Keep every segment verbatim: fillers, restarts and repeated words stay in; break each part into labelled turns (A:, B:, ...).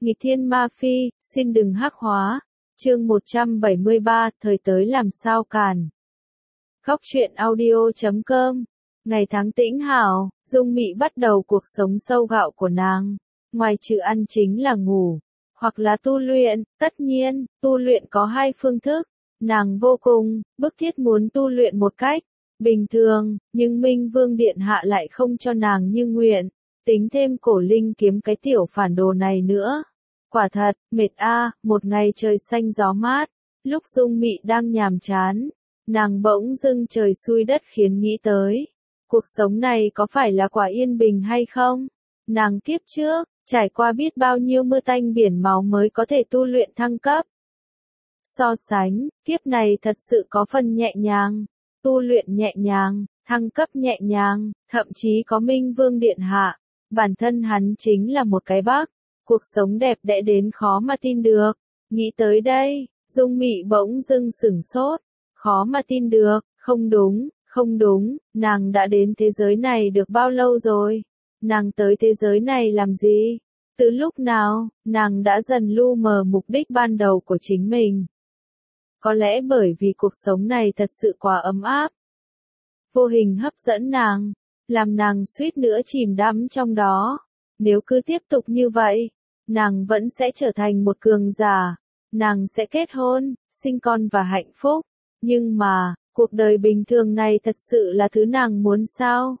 A: Nghịch thiên ma phi, xin đừng hắc hóa. Chương một trăm bảy mươi ba, thời tới làm sao càn. Góc truyện audio chấm com. Ngày tháng tĩnh hảo, Dung Mị bắt đầu cuộc sống sâu gạo của nàng. Ngoài trừ ăn chính là ngủ, hoặc là tu luyện. Tất nhiên, tu luyện có hai phương thức. Nàng vô cùng bức thiết muốn tu luyện một cách bình thường, nhưng Minh Vương Điện Hạ lại không cho nàng như nguyện. Tính thêm cổ linh kiếm cái tiểu phản đồ này nữa. Quả thật, mệt a, một ngày trời xanh gió mát, lúc Dung Mị đang nhàm chán, nàng bỗng dưng trời xui đất khiến nghĩ tới. Cuộc sống này có phải là quả yên bình hay không? Nàng kiếp trước, trải qua biết bao nhiêu mưa tanh biển máu mới có thể tu luyện thăng cấp. So sánh, kiếp này thật sự có phần nhẹ nhàng, tu luyện nhẹ nhàng, thăng cấp nhẹ nhàng, thậm chí có Minh Vương Điện Hạ. Bản thân hắn chính là một cái bác. Cuộc sống đẹp đẽ đến khó mà tin được. Nghĩ tới đây, Dung Mị bỗng dưng sửng sốt. Khó mà tin được, không đúng, không đúng, nàng đã đến thế giới này được bao lâu rồi? Nàng tới thế giới này làm gì? Từ lúc nào, nàng đã dần lu mờ mục đích ban đầu của chính mình. Có lẽ bởi vì cuộc sống này thật sự quá ấm áp. Vô hình hấp dẫn nàng, làm nàng suýt nữa chìm đắm trong đó. Nếu cứ tiếp tục như vậy, nàng vẫn sẽ trở thành một cường giả. Nàng sẽ kết hôn, sinh con và hạnh phúc. Nhưng mà, cuộc đời bình thường này thật sự là thứ nàng muốn sao?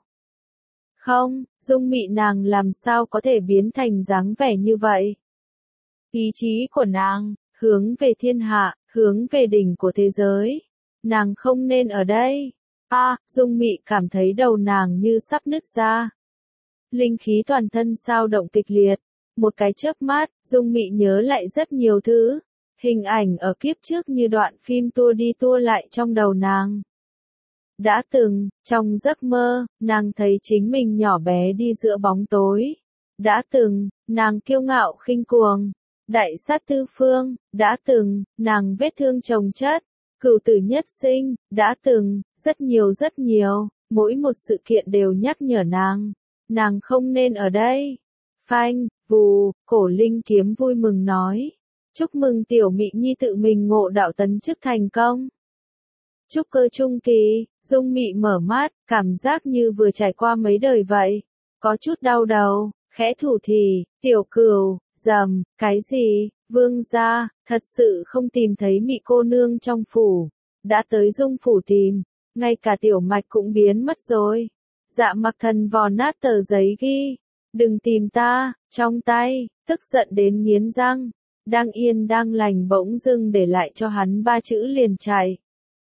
A: Không, Dung Mị nàng làm sao có thể biến thành dáng vẻ như vậy? Ý chí của nàng, hướng về thiên hạ, hướng về đỉnh của thế giới. Nàng không nên ở đây. A, à, Dung Mị cảm thấy đầu nàng như sắp nứt ra. Linh khí toàn thân dao động kịch liệt. Một cái chớp mắt, Dung Mị nhớ lại rất nhiều thứ. Hình ảnh ở kiếp trước như đoạn phim tua đi tua lại trong đầu nàng. Đã từng, trong giấc mơ, nàng thấy chính mình nhỏ bé đi giữa bóng tối. Đã từng, nàng kiêu ngạo khinh cuồng. Đại sát tư phương. Đã từng, nàng vết thương chồng chất. Cửu tử nhất sinh. Đã từng, rất nhiều rất nhiều. Mỗi một sự kiện đều nhắc nhở nàng. Nàng không nên ở đây. Phanh, vù, cổ linh kiếm vui mừng nói. Chúc mừng tiểu Mị Nhi tự mình ngộ đạo tấn chức thành công. Trúc cơ trung kỳ, Dung Mị mở mắt, cảm giác như vừa trải qua mấy đời vậy. Có chút đau đầu, khẽ thủ thì, tiểu cửu, rầm, cái gì, vương gia, thật sự không tìm thấy Mị cô nương trong phủ. Đã tới Dung phủ tìm, ngay cả tiểu mạch cũng biến mất rồi. Dạ Mặc Thần vò nát tờ giấy ghi. Đừng tìm ta, trong tay, tức giận đến nghiến răng. Đang yên đang lành bỗng dưng để lại cho hắn ba chữ liền chạy.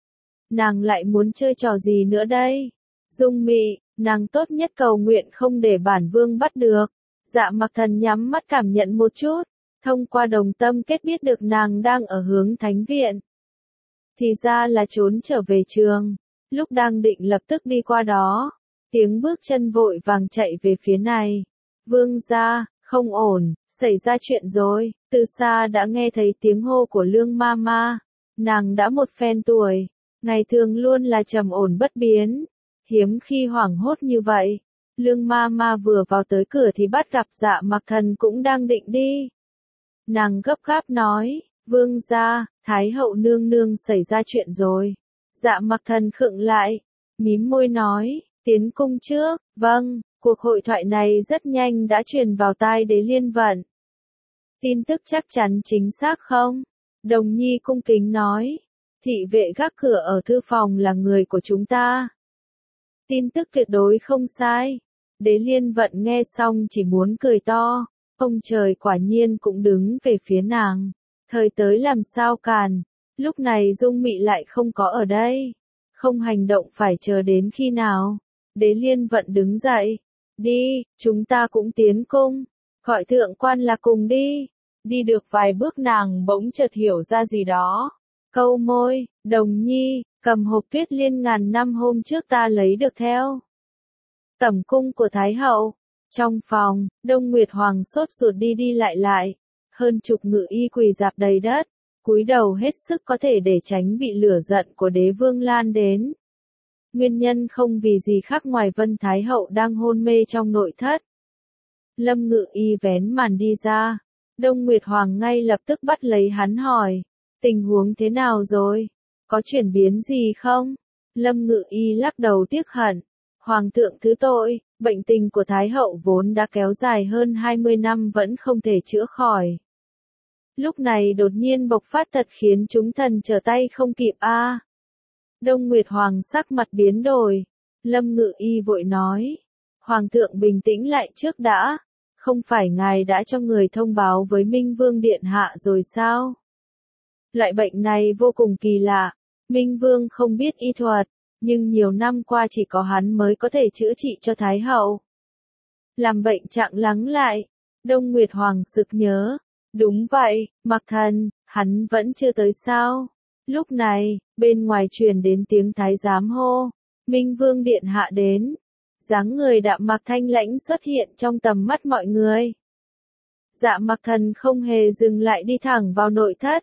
A: Nàng lại muốn chơi trò gì nữa đây? Dung Mị, nàng tốt nhất cầu nguyện không để bản vương bắt được. Dạ Mặc Thần nhắm mắt cảm nhận một chút. Thông qua đồng tâm kết biết được nàng đang ở hướng thánh viện. Thì ra là trốn trở về trường. Lúc đang định lập tức đi qua đó. Tiếng bước chân vội vàng chạy về phía này. Vương gia, không ổn, xảy ra chuyện rồi. Từ xa đã nghe thấy tiếng hô của Lương ma ma. Nàng đã một phen tuổi. Ngày thường luôn là trầm ổn bất biến. Hiếm khi hoảng hốt như vậy. Lương ma ma vừa vào tới cửa thì bắt gặp Dạ Mặc Thần cũng đang định đi. Nàng gấp gáp nói, vương gia, Thái hậu nương nương xảy ra chuyện rồi. Dạ Mặc Thần khựng lại, mím môi nói, tiến cung trước. Vâng, cuộc hội thoại này rất nhanh đã truyền vào tai Đế Liên Vận. Tin tức chắc chắn chính xác không? Đồng Nhi cung kính nói. Thị vệ gác cửa ở thư phòng là người của chúng ta. Tin tức tuyệt đối không sai. Đế Liên Vận nghe xong chỉ muốn cười to. Ông trời quả nhiên cũng đứng về phía nàng. Thời tới làm sao càn. Lúc này Dung Mị lại không có ở đây. Không hành động phải chờ đến khi nào. Đế Liên Vận đứng dậy. Đi, chúng ta cũng tiến cung. Gọi thượng quan là cùng đi. Đi được vài bước nàng bỗng chợt hiểu ra gì đó. Câu môi, Đồng Nhi, cầm hộp Tuyết Liên ngàn năm hôm trước ta lấy được theo tẩm cung của Thái hậu. Trong phòng, Đông Nguyệt Hoàng sốt ruột đi đi lại lại. Hơn chục ngự y quỳ rạp đầy đất. Cúi đầu hết sức có thể để tránh bị lửa giận của đế vương lan đến. Nguyên nhân không vì gì khác ngoài Vân Thái hậu đang hôn mê trong nội thất. Lâm Ngự Y vén màn đi ra. Đông Nguyệt Hoàng ngay lập tức bắt lấy hắn hỏi, tình huống thế nào rồi? Có chuyển biến gì không? Lâm Ngự Y lắc đầu tiếc hận, Hoàng thượng thứ tội, bệnh tình của Thái hậu vốn đã kéo dài hơn hai mươi năm vẫn không thể chữa khỏi. Lúc này đột nhiên bộc phát thật khiến chúng thần trở tay không kịp a. À. Đông Nguyệt Hoàng sắc mặt biến đổi, Lâm Ngự Y vội nói, Hoàng thượng bình tĩnh lại trước đã, không phải ngài đã cho người thông báo với Minh Vương Điện Hạ rồi sao? Loại bệnh này vô cùng kỳ lạ, Minh Vương không biết y thuật, nhưng nhiều năm qua chỉ có hắn mới có thể chữa trị cho Thái hậu. Làm bệnh trạng lắng lại, Đông Nguyệt Hoàng sực nhớ, đúng vậy, Mặc Thần, hắn vẫn chưa tới sao? Lúc này, bên ngoài truyền đến tiếng thái giám hô, Minh Vương Điện Hạ đến. Dáng người đạm Mạc thanh lãnh xuất hiện trong tầm mắt mọi người. Dạ Mặc Thần không hề dừng lại đi thẳng vào nội thất.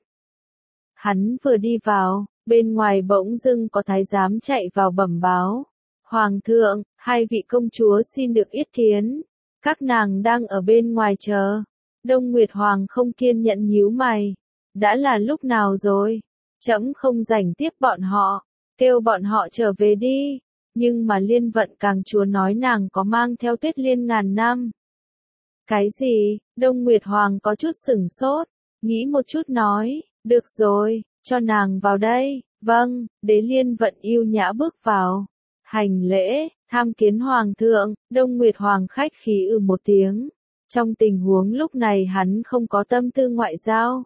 A: Hắn vừa đi vào, bên ngoài bỗng dưng có thái giám chạy vào bẩm báo. Hoàng thượng, hai vị công chúa xin được yết kiến. Các nàng đang ở bên ngoài chờ. Đông Nguyệt Hoàng không kiên nhẫn nhíu mày. Đã là lúc nào rồi? Trẫm không rảnh tiếp bọn họ. Kêu bọn họ trở về đi. Nhưng mà Liên Vận càng chúa nói nàng có mang theo Tuyết Liên ngàn năm. Cái gì? Đông Nguyệt Hoàng có chút sửng sốt. Nghĩ một chút nói. Được rồi, cho nàng vào đây. Vâng, Đế Liên Vận yêu nhã bước vào. Hành lễ, tham kiến Hoàng thượng. Đông Nguyệt Hoàng khách khí ừ một tiếng. Trong tình huống lúc này hắn không có tâm tư ngoại giao.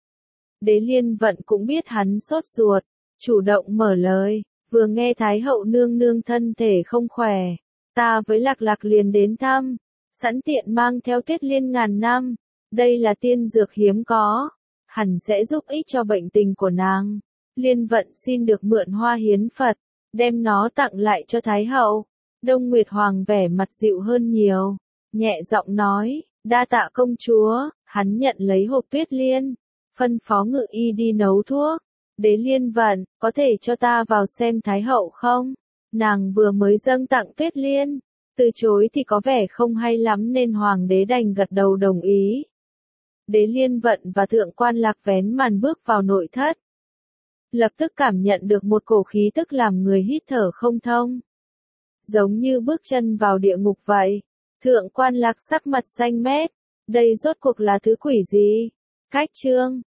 A: Đế Liên Vận cũng biết hắn sốt ruột, chủ động mở lời, vừa nghe Thái hậu nương nương thân thể không khỏe, ta với Lạc Lạc liền đến thăm, sẵn tiện mang theo Tuyết Liên ngàn năm, đây là tiên dược hiếm có, hẳn sẽ giúp ích cho bệnh tình của nàng. Liên Vận xin được mượn hoa hiến Phật, đem nó tặng lại cho Thái hậu. Đông Nguyệt Hoàng vẻ mặt dịu hơn nhiều, nhẹ giọng nói, đa tạ công chúa. Hắn nhận lấy hộp Tuyết Liên, phân phó Ngự Y đi nấu thuốc. Đế Liên Vận, có thể cho ta vào xem Thái hậu không? Nàng vừa mới dâng tặng Tuyết Liên, từ chối thì có vẻ không hay lắm nên Hoàng đế đành gật đầu đồng ý. Đế Liên Vận và Thượng quan Lạc vén màn bước vào nội thất. Lập tức cảm nhận được một cổ khí tức làm người hít thở không thông. Giống như bước chân vào địa ngục vậy. Thượng quan Lạc sắc mặt xanh mét. Đây rốt cuộc là thứ quỷ gì? Cách chương